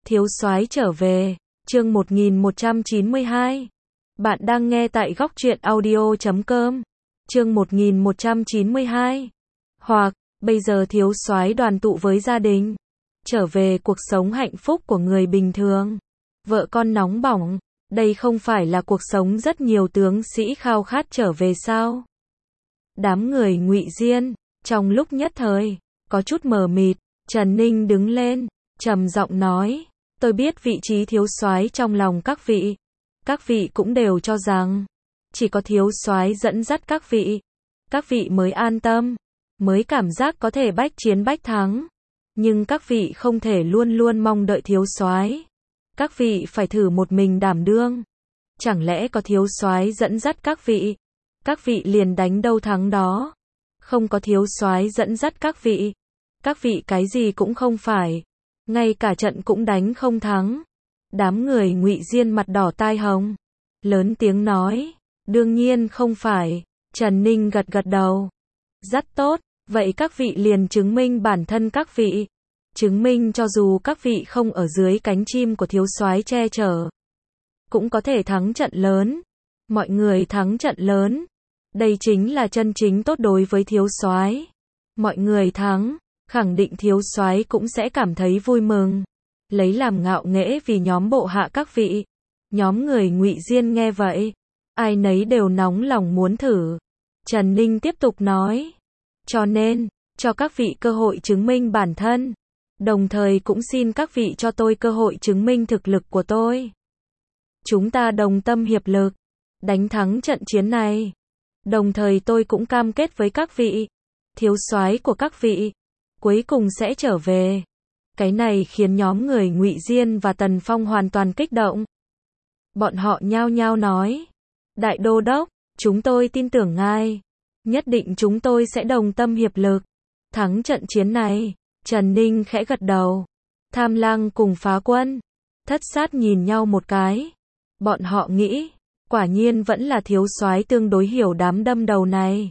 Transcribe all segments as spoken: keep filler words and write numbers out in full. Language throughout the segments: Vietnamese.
Thiếu soái trở về, chương một nghìn một trăm chín mươi hai. Bạn đang nghe tại góc truyện audio chấm com. Chương một nghìn một trăm chín mươi hai. Hoặc, bây giờ thiếu soái đoàn tụ với gia đình, trở về cuộc sống hạnh phúc của người bình thường. Vợ con nóng bỏng, đây không phải là cuộc sống rất nhiều tướng sĩ khao khát trở về sao? Đám người Ngụy Diên, trong lúc nhất thời, có chút mờ mịt. Trần Ninh đứng lên, trầm giọng nói, tôi biết vị trí thiếu soái trong lòng các vị. Các vị cũng đều cho rằng, chỉ có thiếu soái dẫn dắt các vị, các vị mới an tâm, mới cảm giác có thể bách chiến bách thắng. Nhưng các vị không thể luôn luôn mong đợi thiếu soái. Các vị phải thử một mình đảm đương. Chẳng lẽ có thiếu soái dẫn dắt các vị, các vị liền đánh đâu thắng đó? Không có thiếu soái dẫn dắt các vị, các vị cái gì cũng không phải, ngay cả trận cũng đánh không thắng. Đám người Ngụy Diên mặt đỏ tai hồng, lớn tiếng nói, đương nhiên không phải. Trần Ninh gật gật đầu, rất tốt, vậy các vị liền chứng minh bản thân các vị, chứng minh cho dù các vị không ở dưới cánh chim của thiếu soái che chở, cũng có thể thắng trận lớn. Mọi người thắng trận lớn, đây chính là chân chính tốt đối với thiếu soái. Mọi người thắng, khẳng định thiếu soái cũng sẽ cảm thấy vui mừng, lấy làm ngạo nghễ vì nhóm bộ hạ các vị. Nhóm người Ngụy Diên nghe vậy, ai nấy đều nóng lòng muốn thử. Trần Ninh tiếp tục nói, cho nên, cho các vị cơ hội chứng minh bản thân, đồng thời cũng xin các vị cho tôi cơ hội chứng minh thực lực của tôi. Chúng ta đồng tâm hiệp lực, đánh thắng trận chiến này. Đồng thời tôi cũng cam kết với các vị, thiếu soái của các vị cuối cùng sẽ trở về. Cái này khiến nhóm người Ngụy Diên và Tần Phong hoàn toàn kích động. Bọn họ nhao nhao nói, Đại Đô Đốc, chúng tôi tin tưởng ngài, nhất định chúng tôi sẽ đồng tâm hiệp lực, thắng trận chiến này. Trần Ninh khẽ gật đầu. Tham Lang cùng Phá Quân, Thất Sát nhìn nhau một cái. Bọn họ nghĩ, quả nhiên vẫn là thiếu soái tương đối hiểu đám đâm đầu này,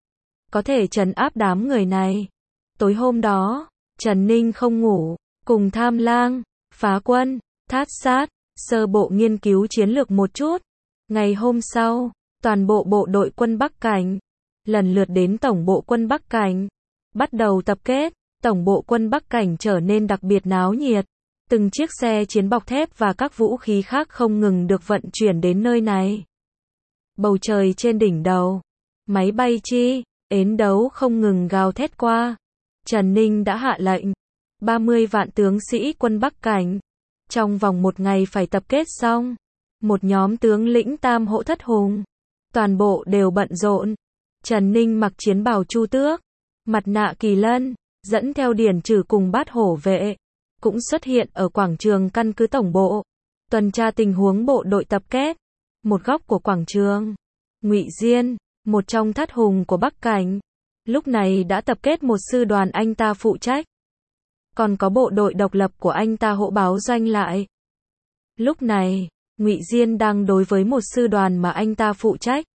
có thể trấn áp đám người này. Tối hôm đó, Trần Ninh không ngủ, cùng Tham Lang, Phá Quân, Thát Sát, sơ bộ nghiên cứu chiến lược một chút. Ngày hôm sau, toàn bộ bộ đội quân Bắc Cảnh lần lượt đến tổng bộ quân Bắc Cảnh, bắt đầu tập kết. Tổng bộ quân Bắc Cảnh trở nên đặc biệt náo nhiệt. Từng chiếc xe chiến bọc thép và các vũ khí khác không ngừng được vận chuyển đến nơi này. Bầu trời trên đỉnh đầu, máy bay chi, ến đấu không ngừng gào thét qua. Trần Ninh đã hạ lệnh, ba mươi vạn tướng sĩ quân Bắc Cảnh, trong vòng một ngày phải tập kết xong. Một nhóm tướng lĩnh Tam Hỗ Thất Hùng, toàn bộ đều bận rộn. Trần Ninh mặc chiến bào Chu Tước, mặt nạ Kỳ Lân, dẫn theo Điển Trừ cùng Bát Hổ vệ, cũng xuất hiện ở quảng trường căn cứ tổng bộ, tuần tra tình huống bộ đội tập kết. Một góc của quảng trường, Ngụy Diên, một trong thất hùng của Bắc Cảnh, lúc này đã tập kết một sư đoàn anh ta phụ trách. Còn có bộ đội độc lập của anh ta hộ báo doanh lại. Lúc này, Ngụy Diên đang đối với một sư đoàn mà anh ta phụ trách.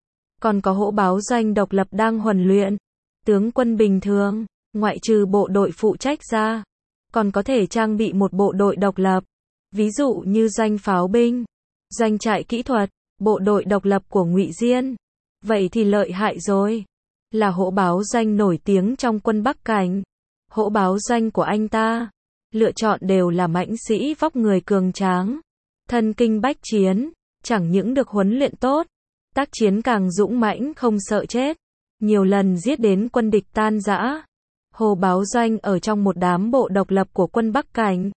Còn có hộ báo doanh độc lập đang huấn luyện tướng quân bình thường, ngoại trừ bộ đội phụ trách ra, còn có thể trang bị một bộ đội độc lập, ví dụ như doanh pháo binh, doanh trại kỹ thuật. Bộ đội độc lập của Ngụy Diên, vậy thì lợi hại rồi, là hộ báo doanh nổi tiếng trong quân Bắc Cảnh. Hộ báo doanh của anh ta, lựa chọn đều là mãnh sĩ vóc người cường tráng, thân kinh bách chiến, chẳng những được huấn luyện tốt, tác chiến càng dũng mãnh không sợ chết, nhiều lần giết đến quân địch tan rã. Hộ báo doanh ở trong một đám bộ độc lập của quân Bắc Cảnh,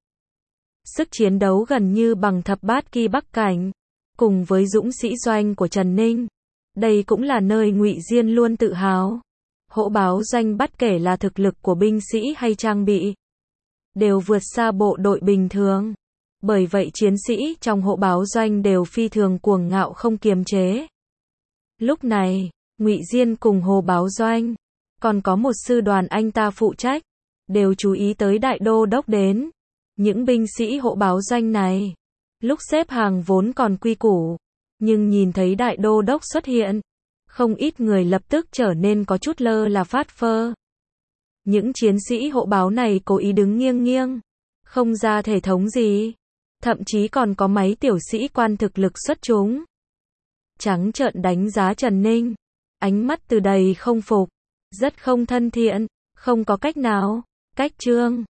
sức chiến đấu gần như bằng thập bát kỳ Bắc Cảnh. Cùng với dũng sĩ doanh của Trần Ninh, đây cũng là nơi Ngụy Diên luôn tự hào. Hộ báo doanh bất kể là thực lực của binh sĩ hay trang bị, đều vượt xa bộ đội bình thường. Bởi vậy chiến sĩ trong hộ báo doanh đều phi thường cuồng ngạo không kiềm chế. Lúc này, Ngụy Diên cùng hộ báo doanh, còn có một sư đoàn anh ta phụ trách, đều chú ý tới Đại Đô Đốc đến. Những binh sĩ hộ báo doanh này, lúc xếp hàng vốn còn quy củ, nhưng nhìn thấy Đại Đô Đốc xuất hiện, không ít người lập tức trở nên có chút lơ là phát phơ. Những chiến sĩ hộ báo này cố ý đứng nghiêng nghiêng, Không ra thể thống gì. Thậm chí còn có mấy tiểu sĩ quan thực lực xuất chúng. Trắng trợn đánh giá Trần Ninh. Ánh mắt từ đầy không phục. Rất không thân thiện. Không có cách nào. Cách Trương